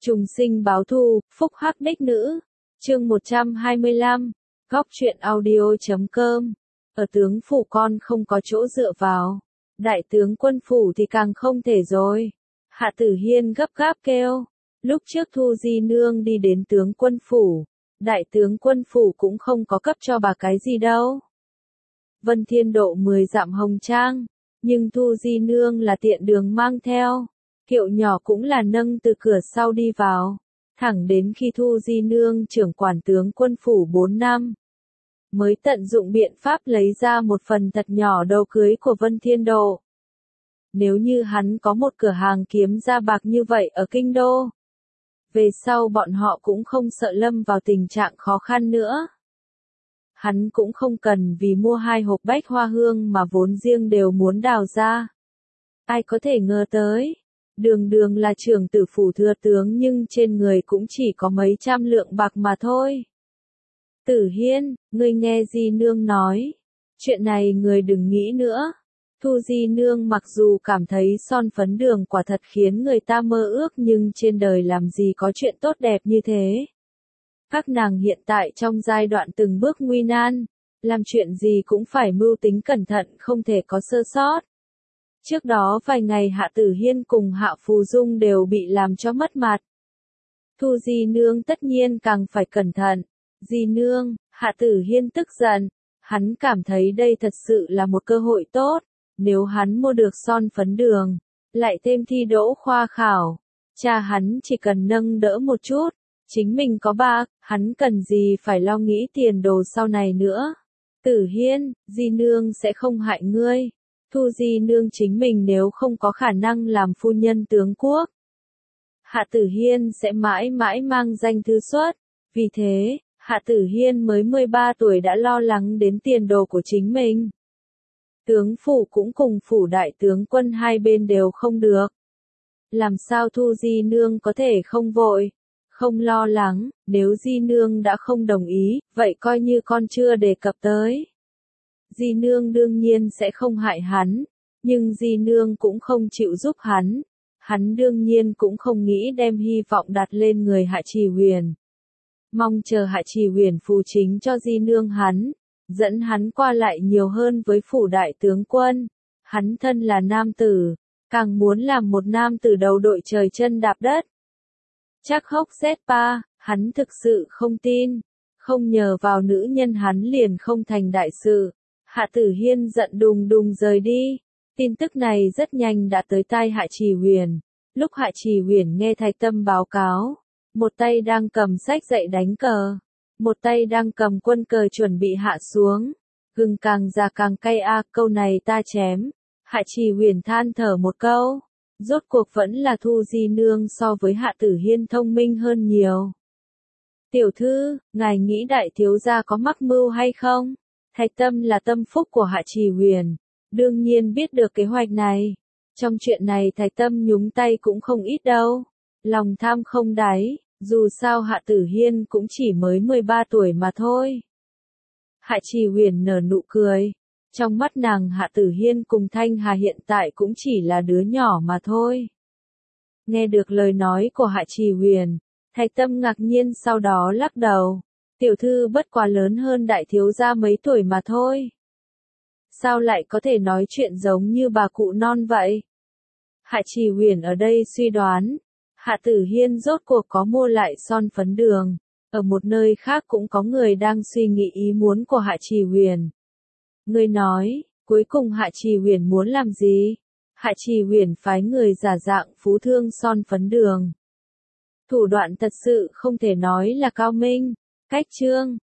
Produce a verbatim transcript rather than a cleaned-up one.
Trùng sinh báo thù, phúc hắc đích nữ. Chương một trăm hai mươi lăm, góc truyện audio chấm com. Ở tướng phủ con không có chỗ dựa vào. Đại tướng quân phủ thì càng không thể rồi. Hạ Tử Hiên gấp gáp kêu. Lúc trước Thu Di Nương đi đến tướng quân phủ. Đại tướng quân phủ cũng không có cấp cho bà cái gì đâu. Vân Thiên Độ mười dặm hồng trang. Nhưng Thu Di Nương là tiện đường mang theo. Kiệu nhỏ cũng là nâng từ cửa sau đi vào. Thẳng đến khi Thu Di Nương trưởng quản tướng quân phủ bốn năm. Mới tận dụng biện pháp lấy ra một phần thật nhỏ đầu cưới của Vân Thiên Độ. Nếu như hắn có một cửa hàng kiếm ra bạc như vậy ở Kinh Đô. Về sau bọn họ cũng không sợ lâm vào tình trạng khó khăn nữa. Hắn cũng không cần vì mua hai hộp bách hoa hương mà vốn riêng đều muốn đào ra. Ai có thể ngờ tới. Đường đường là trưởng tử phủ thừa tướng nhưng trên người cũng chỉ có mấy trăm lượng bạc mà thôi. Tử Hiên, ngươi nghe Di Nương nói. Chuyện này người đừng nghĩ nữa. Thu Di Nương mặc dù cảm thấy son phấn đường quả thật khiến người ta mơ ước nhưng trên đời làm gì có chuyện tốt đẹp như thế. Các nàng hiện tại trong giai đoạn từng bước nguy nan. Làm chuyện gì cũng phải mưu tính cẩn thận không thể có sơ sót. Trước đó vài ngày Hạ Tử Hiên cùng Hạ Phù Dung đều bị làm cho mất mặt. Thu Di Nương tất nhiên càng phải cẩn thận. Di Nương, Hạ Tử Hiên tức giận. Hắn cảm thấy đây thật sự là một cơ hội tốt. Nếu hắn mua được son phấn đường, lại thêm thi đỗ khoa khảo. Cha hắn chỉ cần nâng đỡ một chút. Chính mình có bạc, hắn cần gì phải lo nghĩ tiền đồ sau này nữa. Tử Hiên, Di Nương sẽ không hại ngươi. Thu Di Nương chính mình nếu không có khả năng làm phu nhân tướng quốc. Hạ Tử Hiên sẽ mãi mãi mang danh thứ xuất. Vì thế, Hạ Tử Hiên mới mười ba tuổi đã lo lắng đến tiền đồ của chính mình. Tướng phủ cũng cùng phủ đại tướng quân hai bên đều không được. Làm sao Thu Di Nương có thể không vội, không lo lắng, nếu Di Nương đã không đồng ý, vậy coi như con chưa đề cập tới. Di Nương đương nhiên sẽ không hại hắn, nhưng Di Nương cũng không chịu giúp hắn. Hắn đương nhiên cũng không nghĩ đem hy vọng đặt lên người Hạ Trì Huyền. Mong chờ Hạ Trì Huyền phù chính cho Di Nương hắn, dẫn hắn qua lại nhiều hơn với phủ đại tướng quân. Hắn thân là nam tử, càng muốn làm một nam tử đầu đội trời chân đạp đất. Chắc hốc zét pa, hắn thực sự không tin, không nhờ vào nữ nhân hắn liền không thành đại sự. Hạ Tử Hiên giận đùng đùng rời đi. Tin tức này rất nhanh đã tới tai Hạ Trì Huyền. Lúc Hạ Trì Huyền nghe Thạch Tâm báo cáo, một tay đang cầm sách dạy đánh cờ, một tay đang cầm quân cờ chuẩn bị hạ xuống. Gừng càng già càng cay a, câu này ta chém. Hạ Trì Huyền than thở một câu. Rốt cuộc vẫn là Thu Di Nương so với Hạ Tử Hiên thông minh hơn nhiều. Tiểu thư, ngài nghĩ đại thiếu gia có mắc mưu hay không? Thạch Tâm là tâm phúc của Hạ Trì Huyền, đương nhiên biết được kế hoạch này. Trong chuyện này Thạch Tâm nhúng tay cũng không ít đâu. Lòng tham không đáy, dù sao Hạ Tử Hiên cũng chỉ mới mười ba tuổi mà thôi. Hạ Trì Huyền nở nụ cười. Trong mắt nàng Hạ Tử Hiên cùng Thanh Hà hiện tại cũng chỉ là đứa nhỏ mà thôi. Nghe được lời nói của Hạ Trì Huyền, Thạch Tâm ngạc nhiên sau đó lắc đầu. Tiểu thư bất quá lớn hơn đại thiếu gia mấy tuổi mà thôi. Sao lại có thể nói chuyện giống như bà cụ non vậy? Hạ Trì Huyền ở đây suy đoán. Hạ Tử Hiên rốt cuộc có mua lại son phấn đường. Ở một nơi khác cũng có người đang suy nghĩ ý muốn của Hạ Trì Huyền. Người nói, cuối cùng Hạ Trì Huyền muốn làm gì? Hạ Trì Huyền phái người giả dạng phú thương son phấn đường. Thủ đoạn thật sự không thể nói là cao minh. Cách trương,